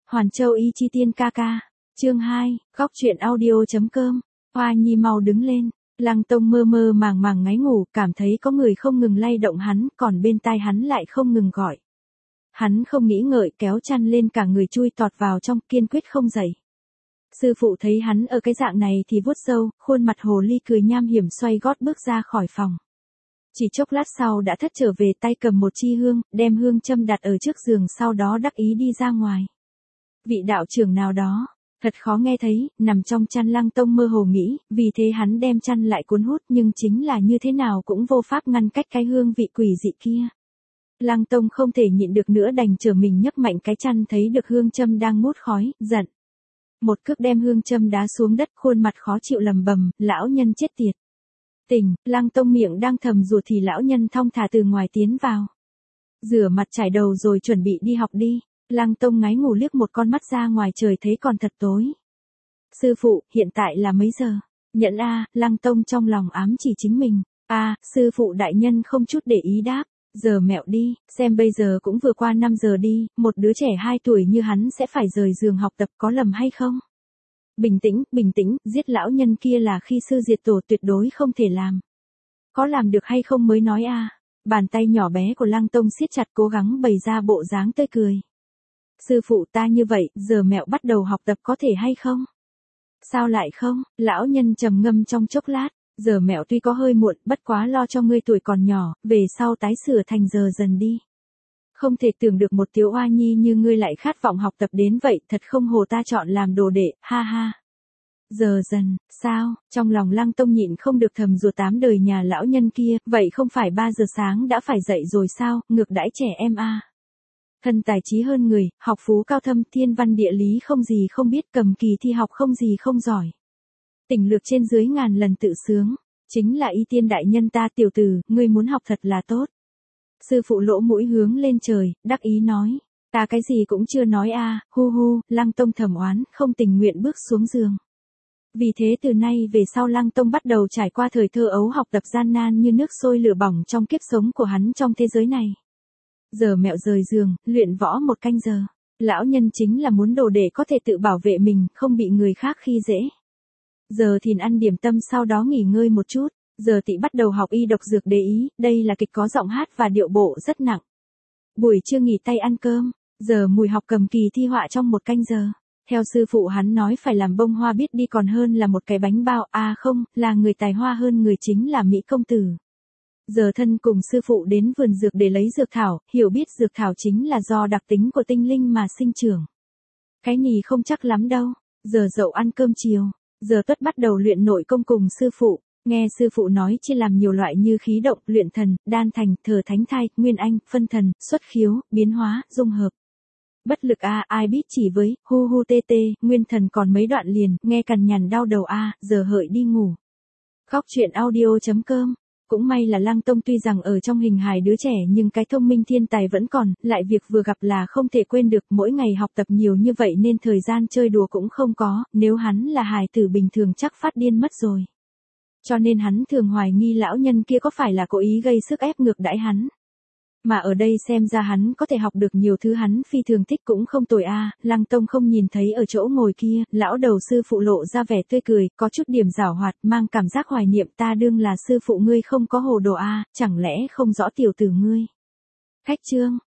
Hoàn Châu Y Chi Tiên ca ca. Chương 2, góc truyện audio.com. Hoa Nhi mau đứng lên. Lăng Tông mơ mơ màng màng ngáy ngủ, cảm thấy có người không ngừng lay động hắn, còn bên tai hắn lại không ngừng gọi. Hắn không nghĩ ngợi kéo chăn lên, cả người chui tọt vào trong, kiên quyết không dậy. Sư phụ thấy hắn ở cái dạng này thì vuốt râu, khuôn mặt hồ ly cười nham hiểm, xoay gót bước ra khỏi phòng. Chỉ chốc lát sau đã thất trở về, tay cầm một chi hương, đem hương châm đặt ở trước giường, sau đó đắc ý đi ra ngoài. Vị đạo trưởng nào đó, thật khó nghe thấy, nằm trong chăn. Lăng Tông mơ hồ nghĩ, vì thế hắn đem chăn lại cuốn hút, nhưng chính là như thế nào cũng vô pháp ngăn cách cái hương vị quỷ dị kia. Lăng Tông không thể nhịn được nữa, đành trở mình nhấc mạnh cái chăn, thấy được hương châm đang ngút khói, giận. Một cước đem hương châm đá xuống đất, khuôn mặt khó chịu lầm bầm, lão nhân chết tiệt. Tỉnh, Lăng Tông miệng đang thầm rủa thì lão nhân thong thả từ ngoài tiến vào. Rửa mặt trải đầu rồi chuẩn bị đi học đi. Lăng Tông ngáy ngủ liếc một con mắt ra ngoài trời, thấy còn thật tối. Sư phụ, hiện tại là mấy giờ? Nhẫn a, Lăng Tông trong lòng ám chỉ chính mình. Sư phụ đại nhân không chút để ý đáp. Giờ mẹo đi, xem bây giờ cũng vừa qua 5 giờ đi, một đứa trẻ 2 tuổi như hắn sẽ phải rời giường học tập, có lầm hay không? Bình tĩnh, giết lão nhân kia là khi sư diệt tổ, tuyệt đối không thể làm. Có làm được hay không mới nói a. Bàn tay nhỏ bé của Lăng Tông siết chặt, cố gắng bày ra bộ dáng tươi cười. Sư phụ, ta như vậy, giờ mẹo bắt đầu học tập có thể hay không? Sao lại không? Lão nhân trầm ngâm trong chốc lát. Giờ mẹo tuy có hơi muộn, bất quá lo cho ngươi tuổi còn nhỏ, về sau tái sửa thành giờ dần đi. Không thể tưởng được một tiểu oa nhi như ngươi lại khát vọng học tập đến vậy, thật không hồ ta chọn làm đồ đệ, ha ha. Giờ dần, sao? Trong lòng Lăng Tông nhịn không được thầm rủa 8 đời nhà lão nhân kia, vậy không phải 3 giờ sáng đã phải dậy rồi sao, ngược đãi trẻ em a. Thân tài trí hơn người, học phú cao thâm, thiên văn địa lý không gì không biết, cầm kỳ thi học không gì không giỏi. Tỉnh lược trên dưới ngàn lần tự sướng, chính là Y Tiên đại nhân ta. Tiểu tử, ngươi muốn học thật là tốt. Sư phụ lỗ mũi hướng lên trời, đắc ý nói, ta cái gì cũng chưa nói a. Lăng Tông thầm oán, không tình nguyện bước xuống giường. Vì thế từ nay về sau Lăng Tông bắt đầu trải qua thời thơ ấu học tập gian nan như nước sôi lửa bỏng trong kiếp sống của hắn trong thế giới này. Giờ mẹo rời giường, luyện võ 1 canh giờ. Lão nhân chính là muốn đồ để có thể tự bảo vệ mình, không bị người khác khi dễ. Giờ thìn ăn điểm tâm, sau đó nghỉ ngơi một chút. Giờ Tị bắt đầu học y độc dược đế ý, đây là kịch có giọng hát và điệu bộ rất nặng. Buổi trưa nghỉ tay ăn cơm. Giờ Mùi học cầm kỳ thi họa trong 1 canh giờ. Theo sư phụ hắn nói phải làm bông hoa biết đi còn hơn là một cái bánh bao. Không, là người tài hoa hơn người chính là Mỹ công tử. Giờ thân cùng sư phụ đến vườn dược để lấy dược thảo, hiểu biết dược thảo chính là do đặc tính của tinh linh mà sinh trưởng. Cái nì không chắc lắm đâu. Giờ Dậu ăn cơm chiều. Giờ Tuất bắt đầu luyện nội công cùng sư phụ. Nghe sư phụ nói chia làm nhiều loại như khí động, luyện thần, đan thành, thờ thánh thai, nguyên anh, phân thần, xuất khiếu, biến hóa, dung hợp. Bất lực ai biết chỉ với, nguyên thần còn mấy đoạn liền, nghe cằn nhằn đau đầu giờ hợi đi ngủ. Góc truyện audio.com. Cũng may là Lăng Tông tuy rằng ở trong hình hài đứa trẻ nhưng cái thông minh thiên tài vẫn còn, lại việc vừa gặp là không thể quên được, mỗi ngày học tập nhiều như vậy nên thời gian chơi đùa cũng không có, nếu hắn là hài tử bình thường chắc phát điên mất rồi. Cho nên hắn thường hoài nghi lão nhân kia có phải là cố ý gây sức ép ngược đãi hắn. Mà ở đây xem ra hắn có thể học được nhiều thứ hắn phi thường thích cũng không tồi Lăng Tông không nhìn thấy ở chỗ ngồi kia, lão đầu sư phụ lộ ra vẻ tươi cười, có chút điểm giảo hoạt, mang cảm giác hoài niệm. Ta đương là sư phụ ngươi không có hồ đồ chẳng lẽ không rõ tiểu tử ngươi. Khách chương,